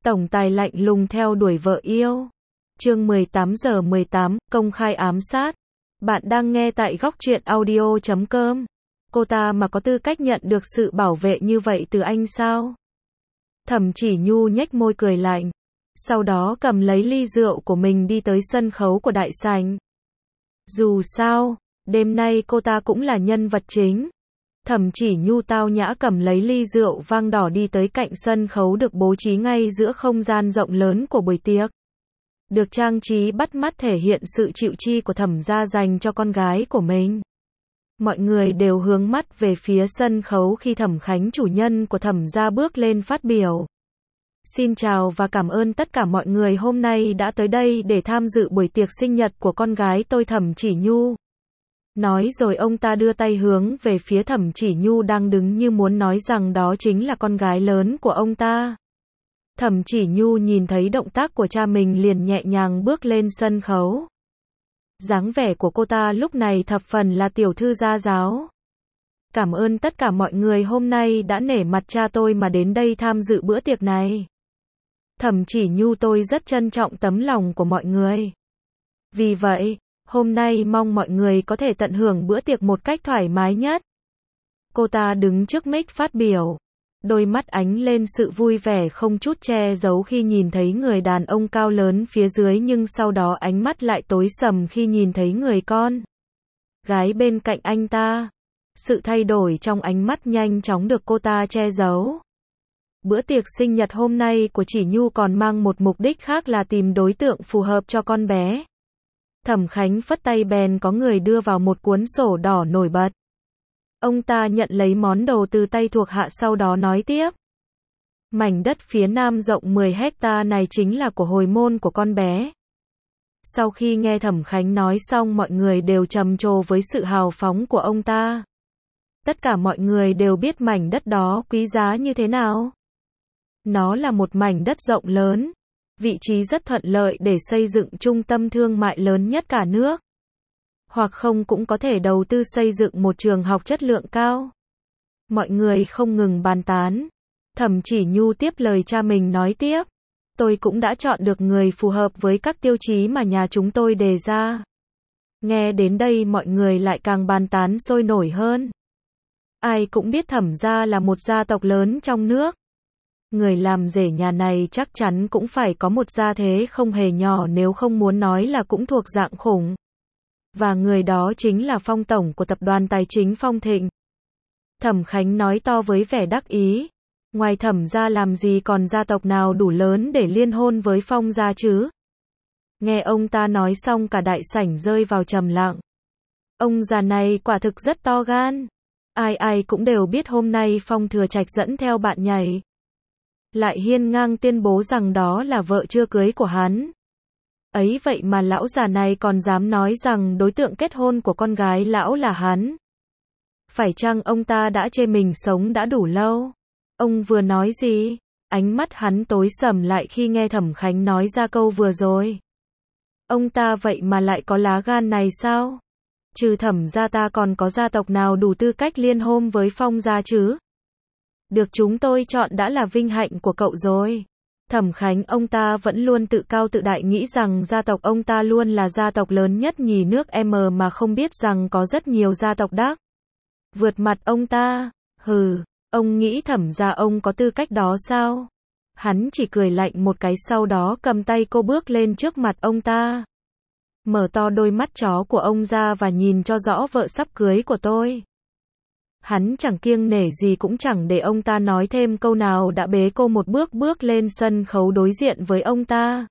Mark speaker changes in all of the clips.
Speaker 1: Tổng tài lạnh lùng theo đuổi vợ yêu. Chương 18:18, công khai ám sát. Bạn đang nghe tại góc truyện audio.com. Cô ta mà có tư cách nhận được sự bảo vệ như vậy từ anh sao? Thẩm Chỉ Nhu nhếch môi cười lạnh. Sau đó cầm lấy ly rượu của mình đi tới sân khấu của đại sảnh. Dù sao, đêm nay cô ta cũng là nhân vật chính. Thẩm Chỉ Nhu tao nhã cầm lấy ly rượu vang đỏ đi tới cạnh sân khấu được bố trí ngay giữa không gian rộng lớn của buổi tiệc. Được trang trí bắt mắt thể hiện sự chịu chi của Thẩm gia dành cho con gái của mình. Mọi người đều hướng mắt về phía sân khấu khi Thẩm Khánh, chủ nhân của Thẩm gia, bước lên phát biểu. Xin chào và cảm ơn tất cả mọi người hôm nay đã tới đây để tham dự buổi tiệc sinh nhật của con gái tôi Thẩm Chỉ Nhu. Nói rồi ông ta đưa tay hướng về phía Thẩm Chỉ Nhu đang đứng như muốn nói rằng đó chính là con gái lớn của ông ta. Thẩm Chỉ Nhu nhìn thấy động tác của cha mình liền nhẹ nhàng bước lên sân khấu. Dáng vẻ của cô ta lúc này thập phần là tiểu thư gia giáo. Cảm ơn tất cả mọi người hôm nay đã nể mặt cha tôi mà đến đây tham dự bữa tiệc này. Thẩm Chỉ Nhu, tôi rất trân trọng tấm lòng của mọi người. Vì vậy, hôm nay mong mọi người có thể tận hưởng bữa tiệc một cách thoải mái nhất. Cô ta đứng trước mic phát biểu. Đôi mắt ánh lên sự vui vẻ không chút che giấu khi nhìn thấy người đàn ông cao lớn phía dưới, nhưng sau đó ánh mắt lại tối sầm khi nhìn thấy người con gái bên cạnh anh ta. Sự thay đổi trong ánh mắt nhanh chóng được cô ta che giấu. Bữa tiệc sinh nhật hôm nay của Chỉ Nhu còn mang một mục đích khác là tìm đối tượng phù hợp cho con bé. Thẩm Khánh phất tay bèn có người đưa vào một cuốn sổ đỏ nổi bật. Ông ta nhận lấy món đồ từ tay thuộc hạ, sau đó nói tiếp. Mảnh đất phía nam rộng 10 hecta này chính là của hồi môn của con bé. Sau khi nghe Thẩm Khánh nói xong, mọi người đều trầm trồ với sự hào phóng của ông ta. Tất cả mọi người đều biết mảnh đất đó quý giá như thế nào. Nó là một mảnh đất rộng lớn, vị trí rất thuận lợi để xây dựng trung tâm thương mại lớn nhất cả nước. Hoặc không cũng có thể đầu tư xây dựng một trường học chất lượng cao. Mọi người không ngừng bàn tán. Thẩm Chỉ Nhu tiếp lời cha mình nói tiếp. Tôi cũng đã chọn được người phù hợp với các tiêu chí mà nhà chúng tôi đề ra. Nghe đến đây mọi người lại càng bàn tán sôi nổi hơn. Ai cũng biết Thẩm gia là một gia tộc lớn trong nước. Người làm rể nhà này chắc chắn cũng phải có một gia thế không hề nhỏ, nếu không muốn nói là cũng thuộc dạng khủng. Và người đó chính là Phong tổng của tập đoàn tài chính Phong Thịnh. Thẩm Khánh nói to với vẻ đắc ý. Ngoài Thẩm gia làm gì còn gia tộc nào đủ lớn để liên hôn với Phong gia chứ? Nghe ông ta nói xong cả đại sảnh rơi vào trầm lặng. Ông già này quả thực rất to gan. Ai ai cũng đều biết hôm nay Phong Thừa Trạch dẫn theo bạn nhảy. Lại hiên ngang tuyên bố rằng đó là vợ chưa cưới của hắn. Ấy vậy mà lão già này còn dám nói rằng đối tượng kết hôn của con gái lão là hắn. Phải chăng ông ta đã chê mình sống đã đủ lâu? Ông vừa nói gì? Ánh mắt hắn tối sầm lại khi nghe Thẩm Khánh nói ra câu vừa rồi. Ông ta vậy mà lại có lá gan này sao? Trừ Thẩm gia ta còn có gia tộc nào đủ tư cách liên hôn với Phong gia chứ? Được chúng tôi chọn đã là vinh hạnh của cậu rồi. Thẩm Khánh ông ta vẫn luôn tự cao tự đại, nghĩ rằng gia tộc ông ta luôn là gia tộc lớn nhất nhì nước M, mà không biết rằng có rất nhiều gia tộc đắc vượt mặt ông ta. Hừ, ông nghĩ Thẩm gia ông có tư cách đó sao? Hắn chỉ cười lạnh một cái, sau đó cầm tay cô bước lên trước mặt ông ta. Mở to đôi mắt chó của ông ra và nhìn cho rõ vợ sắp cưới của tôi. Hắn chẳng kiêng nể gì, cũng chẳng để ông ta nói thêm câu nào, đã bế cô một bước bước lên sân khấu đối diện với ông ta.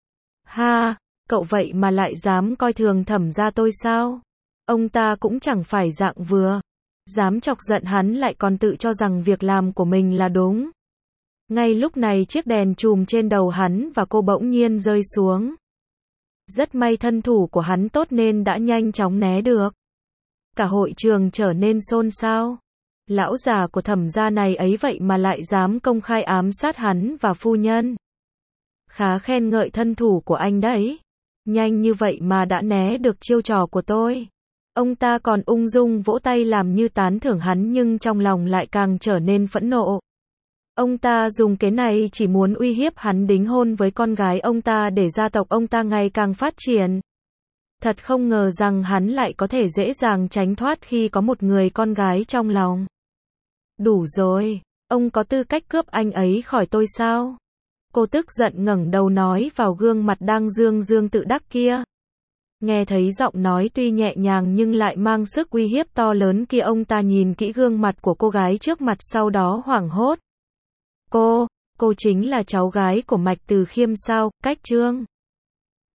Speaker 1: Ha, cậu vậy mà lại dám coi thường Thẩm gia tôi sao? Ông ta cũng chẳng phải dạng vừa dám chọc giận hắn, lại còn tự cho rằng việc làm của mình là đúng. Ngay lúc này chiếc đèn chùm trên đầu hắn và cô bỗng nhiên rơi xuống. Rất may thân thủ của hắn tốt nên đã nhanh chóng né được. Cả hội trường trở nên xôn xao. Lão già của Thẩm gia này ấy vậy mà lại dám công khai ám sát hắn và phu nhân. Khá khen ngợi thân thủ của anh đấy. Nhanh như vậy mà đã né được chiêu trò của tôi. Ông ta còn ung dung vỗ tay làm như tán thưởng hắn, nhưng trong lòng lại càng trở nên phẫn nộ. Ông ta dùng cái này chỉ muốn uy hiếp hắn đính hôn với con gái ông ta để gia tộc ông ta ngày càng phát triển. Thật không ngờ rằng hắn lại có thể dễ dàng tránh thoát khi có một người con gái trong lòng. Đủ rồi, ông có tư cách cướp anh ấy khỏi tôi sao? Cô tức giận ngẩng đầu nói vào gương mặt đang dương dương tự đắc kia. Nghe thấy giọng nói tuy nhẹ nhàng nhưng lại mang sức uy hiếp to lớn kia, ông ta nhìn kỹ gương mặt của cô gái trước mặt sau đó hoảng hốt. Cô chính là cháu gái của Mạch Từ Khiêm sao? Cách Trương